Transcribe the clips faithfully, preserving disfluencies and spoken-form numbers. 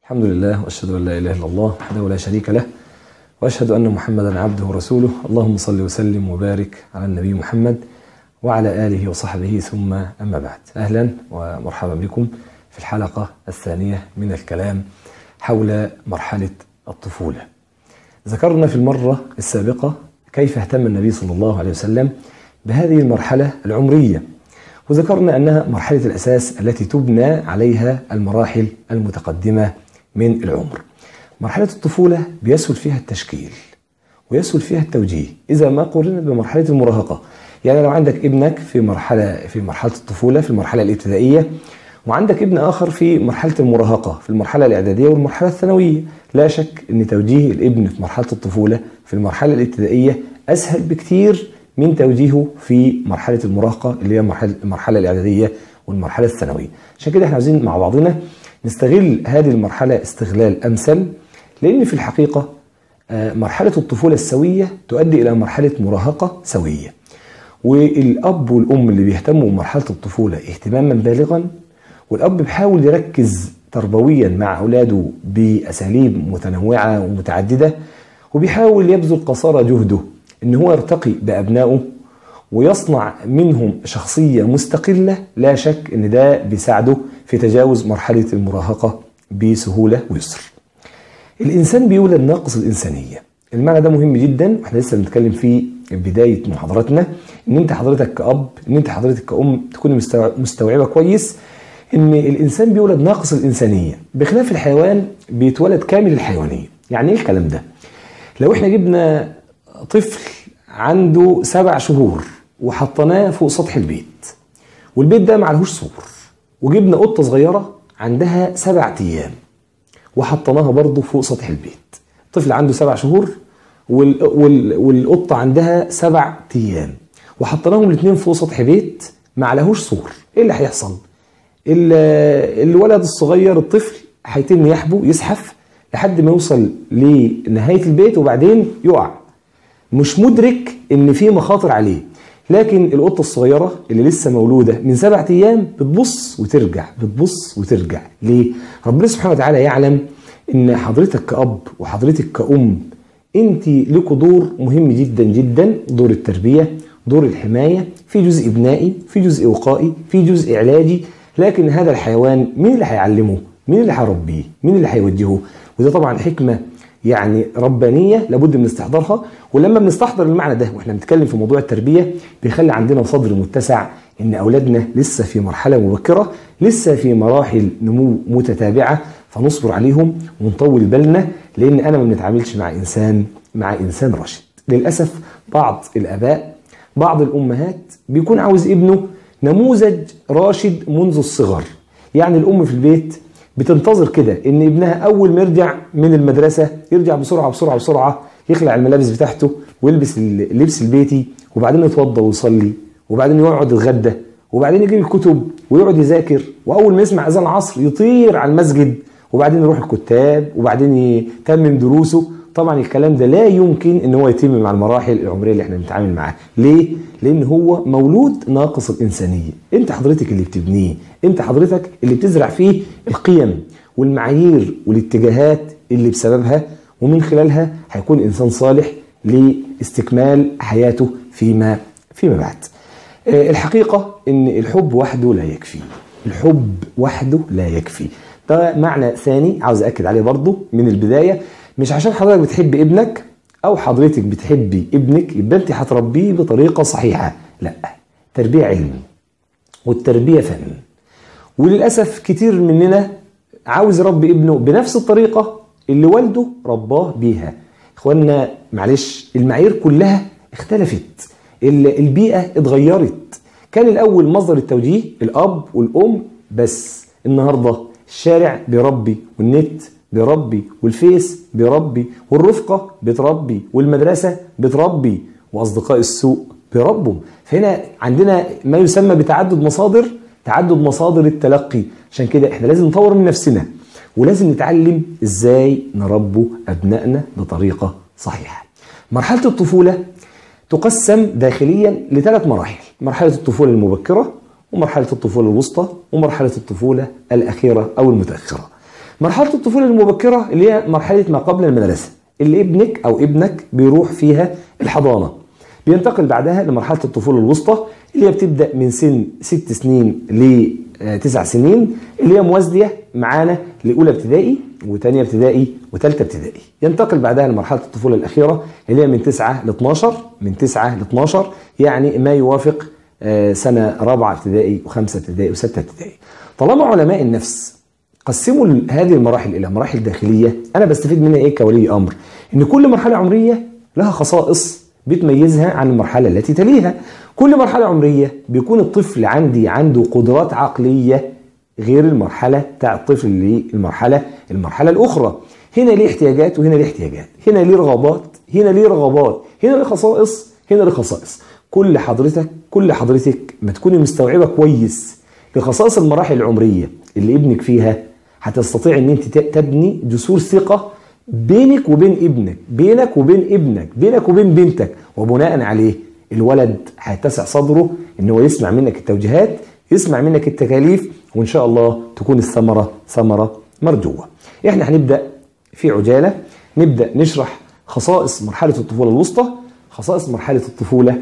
الحمد لله وأشهد أن لا إله إلا الله وحده لا شريك له، وأشهد أن محمدا عبده ورسوله. اللهم صل وسلم وبارك على النبي محمد وعلى آله وصحبه، ثم أما بعد. أهلا ومرحبا بكم في الحلقة الثانية من الكلام حول مرحلة الطفولة. ذكرنا في المرة السابقة كيف اهتم النبي صلى الله عليه وسلم بهذه المرحلة العمرية، وذكرنا أنها مرحلة الأساس التي تبنى عليها المراحل المتقدمة من العمر. مرحلة الطفولة بيسهل فيها التشكيل ويسهل فيها التوجيه إذا ما قارنت بمرحلة المراهقة. يعني لو عندك ابنك في مرحلة في مرحلة الطفولة في المرحلة الابتدائية، وعندك ابن آخر في مرحلة المراهقة في المرحلة الإعدادية والمرحلة الثانوية، لا شك أن توجيه الابن في مرحلة الطفولة في المرحلة الابتدائية أسهل بكتير من توجيهه في مرحلة المراهقة اللي هي المرحلة, المرحلة الإعدادية والمرحلة الثانوية. عشان كده احنا عايزين مع بعضنا نستغل هذه المرحلة استغلال أمثل، لأن في الحقيقة مرحلة الطفولة السوية تؤدي إلى مرحلة مراهقة سوية، والأب والأم اللي بيهتموا بمرحلة الطفولة اهتماما بالغا، والأب بيحاول يركز تربويا مع أولاده بأساليب متنوعة ومتعددة، وبيحاول يبذل قصارى جهده إن هو يرتقي بأبنائه ويصنع منهم شخصية مستقلة. لا شك إن ده بيساعده في تجاوز مرحلة المراهقة بسهولة ويسر. الإنسان بيولد ناقص الإنسانية، المعنى ده مهم جدا، واحنا لسه بنتكلم في بداية محاضرتنا. إن أنت حضرتك كأب، إن أنت حضرتك كأم تكون مستوعبة كويس إن الإنسان بيولد ناقص الإنسانية، بخلاف الحيوان بيتولد كامل الحيوانية. يعني إيه الكلام ده؟ لو إحنا جبنا طفل عنده سبع شهور وحطناه فوق سطح البيت، والبيت ده معلهوش سور، وجبنا قطة صغيرة عندها سبع أيام وحطناها برضه فوق سطح البيت. طفل عنده سبع شهور وال... وال... والقطة عندها سبع أيام وحطناهم الاثنين فوق سطح بيت معلهوش سور، إيه اللي هيحصل؟ ال... الولد الصغير الطفل هيتم يحبو يزحف لحد ما يوصل لنهاية البيت وبعدين يقع، مش مدرك ان في مخاطر عليه. لكن القطة الصغيرة اللي لسه مولودة من سبعة ايام بتبص وترجع بتبص وترجع. ليه؟ ربنا سبحانه وتعالى يعلم ان حضرتك كأب وحضرتك كأم انت لكوا دور مهم جدا جدا، دور التربية، دور الحماية، في جزء بنائي، في جزء وقائي، في جزء علاجي. لكن هذا الحيوان مين اللي هيعلمه؟ مين اللي هيربيه؟ مين اللي هيوجهه؟ وده طبعا حكمة يعني ربانية لابد من استحضارها. ولما بنستحضر المعنى ده واحنا بنتكلم في موضوع التربية بيخلي عندنا صدر متسع ان اولادنا لسه في مرحلة مبكرة، لسه في مراحل نمو متتابعة، فنصبر عليهم ونطول بالنا، لان انا ما بنتعاملش مع انسان مع انسان راشد. للأسف بعض الاباء بعض الامهات بيكون عاوز ابنه نموذج راشد منذ الصغر. يعني الام في البيت بتنتظر كده ان ابنها اول ما يرجع من المدرسة يرجع بسرعة بسرعة بسرعة، يخلع الملابس بتاعته ويلبس اللبس البيتي، وبعدين يتوضى ويصلي، وبعدين يقعد يتغدى، وبعدين يجيب الكتب ويقعد يذاكر، واول ما يسمع اذان العصر يطير على المسجد، وبعدين يروح الكتاب، وبعدين يتمم دروسه. طبعا الكلام ده لا يمكن ان هو يتم مع المراحل العمريه اللي احنا بنتعامل معاها. ليه؟ لان هو مولود ناقص الانسانيه. انت حضرتك اللي بتبنيه، انت حضرتك اللي بتزرع فيه القيم والمعايير والاتجاهات اللي بسببها ومن خلالها هيكون انسان صالح لاستكمال حياته فيما فيما بعد. الحقيقه ان الحب وحده لا يكفي، الحب وحده لا يكفي. ده معنى ثاني عاوز اكد عليه برضو من البدايه. مش عشان حضرتك بتحب ابنك او حضرتك بتحبي ابنك يبقى انت هتربيه بطريقه صحيحه، لا. تربيه علم والتربيه فن، وللاسف كتير مننا عاوز يربي ابنه بنفس الطريقه اللي والده رباه بيها. اخواننا معلش، المعايير كلها اختلفت، البيئه اتغيرت. كان الاول مصدر التوجيه الاب والام بس، النهارده الشارع بيربي، والنت بيربي، والفيس بيربي، والرفقة بتربي، والمدرسة بتربي، وأصدقاء السوء بيربوا. فهنا عندنا ما يسمى بتعدد مصادر تعدد مصادر التلقي. عشان كده احنا لازم نطور من نفسنا، ولازم نتعلم ازاي نربوا أبنائنا بطريقة صحيحة. مرحلة الطفولة تقسم داخليا لثلاث مراحل: مرحلة الطفولة المبكرة، ومرحلة الطفولة الوسطى، ومرحلة الطفولة الأخيرة أو المتأخرة. مرحلة الطفولة المبكرة اللي هي مرحلة ما قبل المدرسة، اللي ابنك أو ابنك بيروح فيها الحضانة. بينتقل بعدها لمرحلة الطفولة الوسطى اللي هي بتبدأ من سن ست سنين لتسع سنين، اللي هي موازية معانا لأولى ابتدائي وثانية ابتدائي وثالثة ابتدائي. ينتقل بعدها لمرحلة الطفولة الأخيرة اللي هي من تسعة ل اتناشر، من تسعة ل اتناشر يعني ما يوافق سنة رابعة ابتدائي وخمسة ابتدائي وستة ابتدائي. طالما علماء النفس قسموا هذه المراحل إلى مراحل داخلية، أنا بستفيد منها إيه كولي أمر؟ إن كل مرحلة عمرية لها خصائص بتميزها عن المرحلة التي تليها. كل مرحلة عمرية بيكون الطفل عندي عنده قدرات عقلية غير المرحلة بتاع الطفل اللي المرحلة المرحلة الأخرى. هنا ليه احتياجات وهنا ليه احتياجات، هنا ليه رغبات هنا ليه رغبات، هنا ليه خصائص هنا ليه خصائص. كل حضرتك كل حضرتك ما تكوني مستوعبة كويس لخصائص المراحل العمرية اللي ابنك فيها، هتستطيع ان انت تبني جسور ثقة بينك وبين ابنك، بينك وبين ابنك، بينك وبين بنتك، وبناء عليه الولد هيتسع صدره ان هو يسمع منك التوجيهات، يسمع منك التكاليف، وان شاء الله تكون الثمرة ثمرة مرجوة. احنا هنبدأ في عجالة، نبدأ نشرح خصائص مرحلة الطفولة الوسطى، خصائص مرحلة الطفولة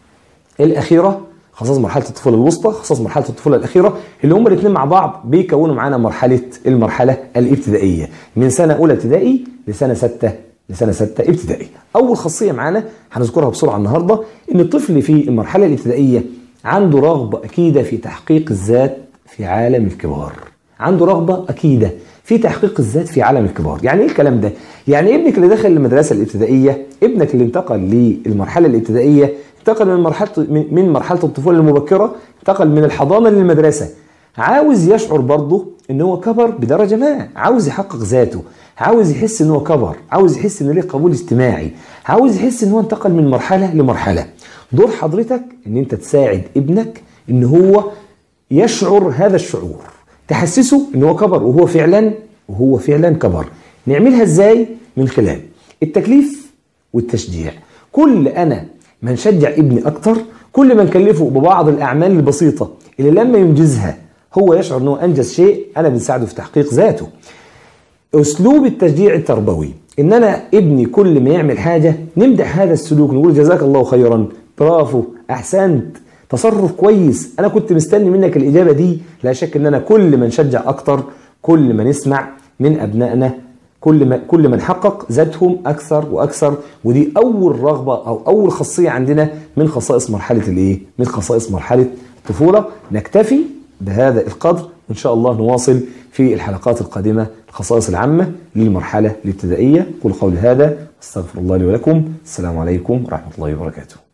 الأخيرة، خصائص مرحلة الطفولة الوسطى، خصائص مرحلة الطفولة الأخيرة، اللي هم الاثنين مع بعض بيكونوا معانا مرحلة المرحلة الابتدائية من سنة أولى ابتدائي لسنة ستة لسنة ستة ابتدائي. أول خاصية معانا هنذكرها بسرعة النهاردة، إن الطفل في المرحلة الابتدائية عنده رغبة أكيدة في تحقيق الذات في عالم الكبار. عنده رغبة أكيدة في تحقيق الذات في عالم الكبار. يعني إيه الكلام ده؟ يعني ابنك اللي دخل المدرسة الابتدائية، ابنك اللي انتقل للمرحلة الابتدائية، انتقل من مرحلة من مرحلة الطفولة المبكرة، انتقل من الحضانة للمدرسة، عاوز يشعر برضه ان هو كبر بدرجة ما، عاوز يحقق ذاته، عاوز يحس ان هو كبر، عاوز يحس ان ليه قبول اجتماعي، عاوز يحس ان هو انتقل من مرحلة لمرحلة. دور حضرتك ان انت تساعد ابنك ان هو يشعر هذا الشعور، تحسسه ان هو كبر وهو فعلا وهو فعلا كبر. نعملها ازاي؟ من خلال التكليف والتشجيع. كل انا ما نشجع ابني اكتر، كل ما نكلفه ببعض الاعمال البسيطه اللي لما ينجزها هو يشعر انه انجز شيء، انا بنساعده في تحقيق ذاته. اسلوب التشجيع التربوي ان انا ابني كل ما يعمل حاجه نمدح هذا السلوك، نقول جزاك الله خيرا، برافو، احسنت، تصرف كويس، انا كنت مستني منك الاجابه دي. لا شك ان انا كل ما نشجع اكتر، كل ما نسمع من ابنائنا، كل ما كل ما نحقق ذاتهم اكثر واكثر. ودي اول رغبه او اول خاصيه عندنا من خصائص مرحله الايه؟ من خصائص مرحله الطفوله. نكتفي بهذا القدر، وان شاء الله نواصل في الحلقات القادمه الخصائص العامه للمرحله الابتدائيه. قل قولي هذا، استغفر الله لي ولكم، السلام عليكم ورحمه الله وبركاته.